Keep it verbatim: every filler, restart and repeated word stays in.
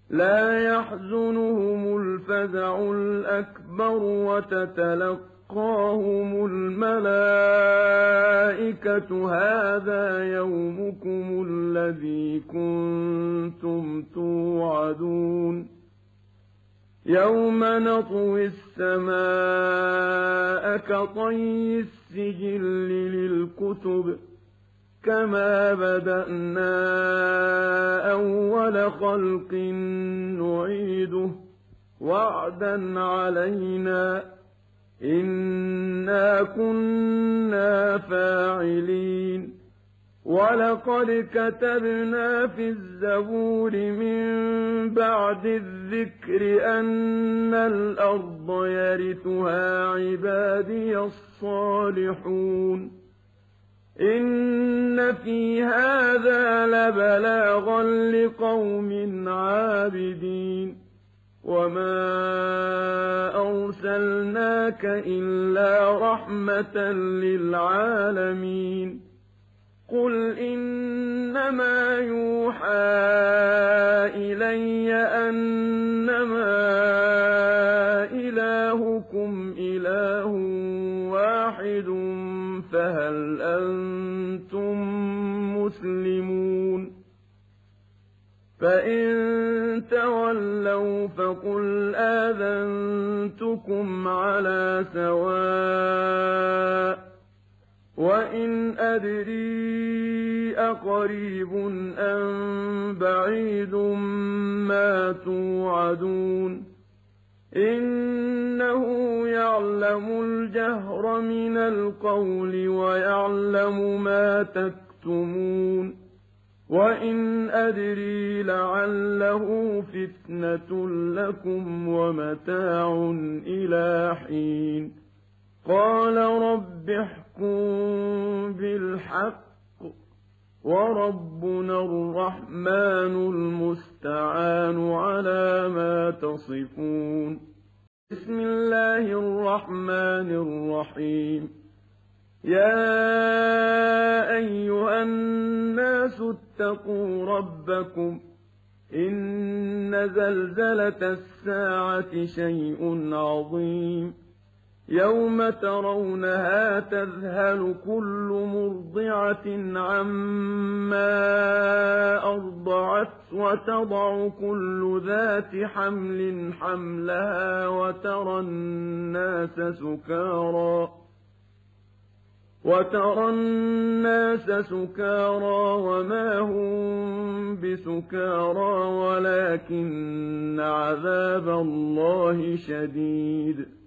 لَا يَحْزُنُهُمُ الْفَزَعُ الْأَكْبَرُ وَتَتَلَقَّاهُمُ الْمَلَائِكَةُ هَٰذَا يَوْمُكُمُ الَّذِي كُنتُمْ تُوعَدُونَ يَوْمَ نَطْوِي السَّمَاءَ كَطَيِّ السِّجِلِّ لِلْكُتُبِ كَمَا بَدَأْنَا أَوَّلَ خَلْقٍ نُّعِيدُهُ وَعْدًا عَلَيْنَا ۚ إِنَّا كُنَّا فَاعِلِينَ وَلَقَدْ كَتَبْنَا فِي الزَّبُورِ مِن بَعْدِ الذِّكْرِ أَنَّ الْأَرْضَ يَرِثُهَا عِبَادِيَ الصَّالِحُونَ إِنَّ فِي هَٰذَا لَبَلَاغًا لِّقَوْمٍ عَابِدِينَ وَمَا أَرْسَلْنَاكَ إِلَّا رَحْمَةً لِّلْعَالَمِينَ قُلْ إِنَّمَا يُوحَىٰ إِلَيَّ أَنَّمَا إِلَٰهُكُمْ إِلَٰهٌ وَاحِدٌ فَهَلْ أَنتُم مُّسْلِمُونَ فَإِن تَوَلَّوْا فَقُلْ آذَنتُكُمْ عَلَىٰ سَوَاءٍ ۖ وَإِنْ أَدْرِي أَقَرِيبٌ أَم بَعِيدٌ مَّا تُوعَدُونَ إِنَّهُ يَعْلَمُ الْجَهْرَ مِنَ الْقَوْلِ وَيَعْلَمُ مَا تَكْتُمُونَ وَإِنْ أَدْرِي لَعَلَّهُ فِتْنَةٌ لَّكُمْ وَمَتَاعٌ إِلَىٰ حِينٍ قَالَ رَبِّ احْكُم بِالْحَقِّ وَرَبُّنَا الرَّحْمَٰنُ الْمُسْتَعَانُ عَلَىٰ مَا تَصِفُونَ بسم الله الرحمن الرحيم يا أيها الناس اتقوا ربكم إن زلزلة الساعة شيء عظيم يوم ترونها تذهل كل مرضعة عما أرضعت وتضع كل ذات حمل حملها وترى الناس سكارى وترى الناس سكارى وما هم بسكارى ولكن عذاب الله شديد